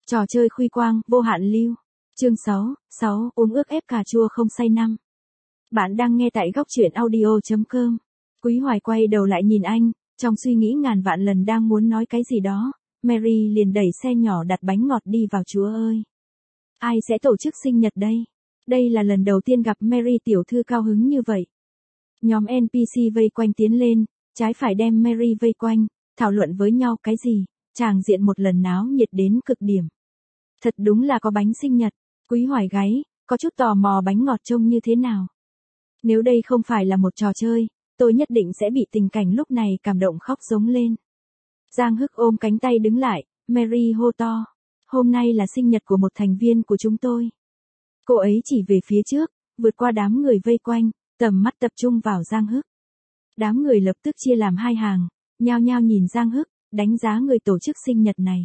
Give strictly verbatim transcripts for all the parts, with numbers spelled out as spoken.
Trò chơi khuy quang, vô hạn lưu. Chương sáu, sáu, uống ướp ép cà chua không say năm. Bạn đang nghe tại góc truyện audio.com. Quý Hoài quay đầu lại nhìn anh, trong suy nghĩ ngàn vạn lần đang muốn nói cái gì đó. Mary liền đẩy xe nhỏ đặt bánh ngọt đi vào. Chúa ơi! Ai sẽ tổ chức sinh nhật đây? Đây là lần đầu tiên gặp Mary tiểu thư cao hứng như vậy. Nhóm en pê xê vây quanh tiến lên, trái phải đem Mary vây quanh, thảo luận với nhau cái gì, tràng diện một lần náo nhiệt đến cực điểm. Thật đúng là có bánh sinh nhật, Quý Hoài gáy, có chút tò mò bánh ngọt trông như thế nào. Nếu đây không phải là một trò chơi, tôi nhất định sẽ bị tình cảnh lúc này cảm động khóc giống lên. Giang Hức ôm cánh tay đứng lại, Mary hô to. Hôm nay là sinh nhật của một thành viên của chúng tôi. Cô ấy chỉ về phía trước, vượt qua đám người vây quanh, tầm mắt tập trung vào Giang Hức. Đám người lập tức chia làm hai hàng, nhao nhao nhìn Giang Hức, đánh giá người tổ chức sinh nhật này.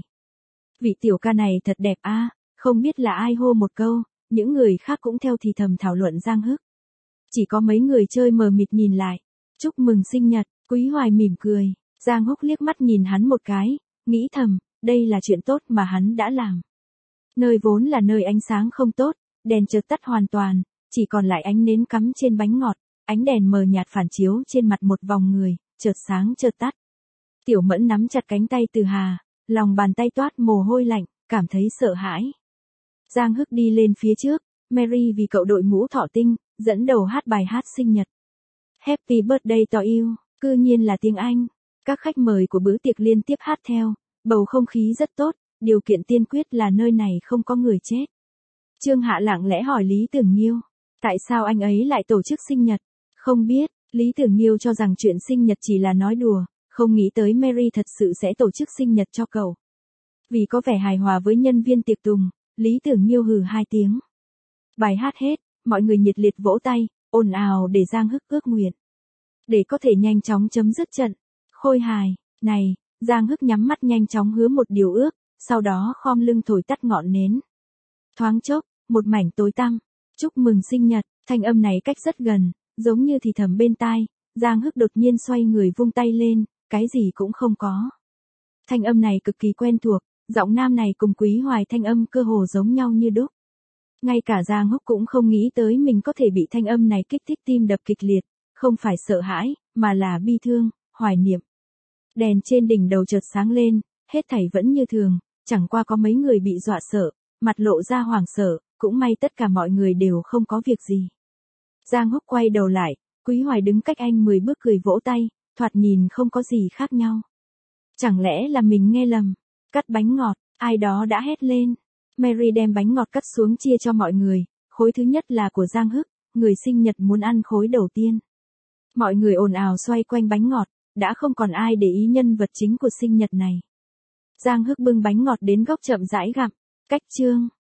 Vị tiểu ca này thật đẹp a, à, không biết là ai hô một câu, những người khác cũng theo thì thầm thảo luận Giang Hức. Chỉ có mấy người chơi mờ mịt nhìn lại. Chúc mừng sinh nhật, Quý Hoài mỉm cười. Giang Húc liếc mắt nhìn hắn một cái, nghĩ thầm, đây là chuyện tốt mà hắn đã làm. Nơi vốn là nơi ánh sáng không tốt, đèn chợt tắt hoàn toàn, chỉ còn lại ánh nến cắm trên bánh ngọt, ánh đèn mờ nhạt phản chiếu trên mặt một vòng người, chợt sáng chợt tắt. Tiểu Mẫn nắm chặt cánh tay Từ Hà, lòng bàn tay toát mồ hôi lạnh, cảm thấy sợ hãi. Giang Hức đi lên phía trước, Mary vì cậu đội mũ thọ tinh, dẫn đầu hát bài hát sinh nhật. Happy birthday to you, cư nhiên là tiếng Anh. Các khách mời của bữa tiệc liên tiếp hát theo, bầu không khí rất tốt, điều kiện tiên quyết là nơi này không có người chết. Trương Hạ lặng lẽ hỏi Lý Tưởng Nghiêu, tại sao anh ấy lại tổ chức sinh nhật? Không biết, Lý Tưởng Nghiêu cho rằng chuyện sinh nhật chỉ là nói đùa, không nghĩ tới Mary thật sự sẽ tổ chức sinh nhật cho cậu. Vì có vẻ hài hòa với nhân viên tiệc tùng, Lý Tưởng Nghiêu hừ hai tiếng. Bài hát hết, mọi người nhiệt liệt vỗ tay, ồn ào để Giang Hức ước nguyện. Để có thể nhanh chóng chấm dứt trận. Khôi hài, này, Giang Hức nhắm mắt nhanh chóng hứa một điều ước, sau đó khom lưng thổi tắt ngọn nến. Thoáng chốc, một mảnh tối tăm. Chúc mừng sinh nhật, thanh âm này cách rất gần, giống như thì thầm bên tai. Giang Hức đột nhiên xoay người vung tay lên, cái gì cũng không có. Thanh âm này cực kỳ quen thuộc, giọng nam này cùng Quý Hoài thanh âm cơ hồ giống nhau như đúc. Ngay cả Giang Húc cũng không nghĩ tới mình có thể bị thanh âm này kích thích tim đập kịch liệt, không phải sợ hãi, mà là bi thương, hoài niệm. Đèn trên đỉnh đầu chợt sáng lên, hết thảy vẫn như thường, chẳng qua có mấy người bị dọa sợ, mặt lộ ra hoảng sợ, cũng may tất cả mọi người đều không có việc gì. Giang Húc quay đầu lại, Quý Hoài đứng cách anh mười bước cười vỗ tay, thoạt nhìn không có gì khác nhau. Chẳng lẽ là mình nghe lầm? Cắt bánh ngọt, ai đó đã hét lên. Mary đem bánh ngọt cắt xuống chia cho mọi người, khối thứ nhất là của Giang Hức, người sinh nhật muốn ăn khối đầu tiên. Mọi người ồn ào xoay quanh bánh ngọt, đã không còn ai để ý nhân vật chính của sinh nhật này. Giang Hức bưng bánh ngọt đến góc chậm rãi gặm, cách chương,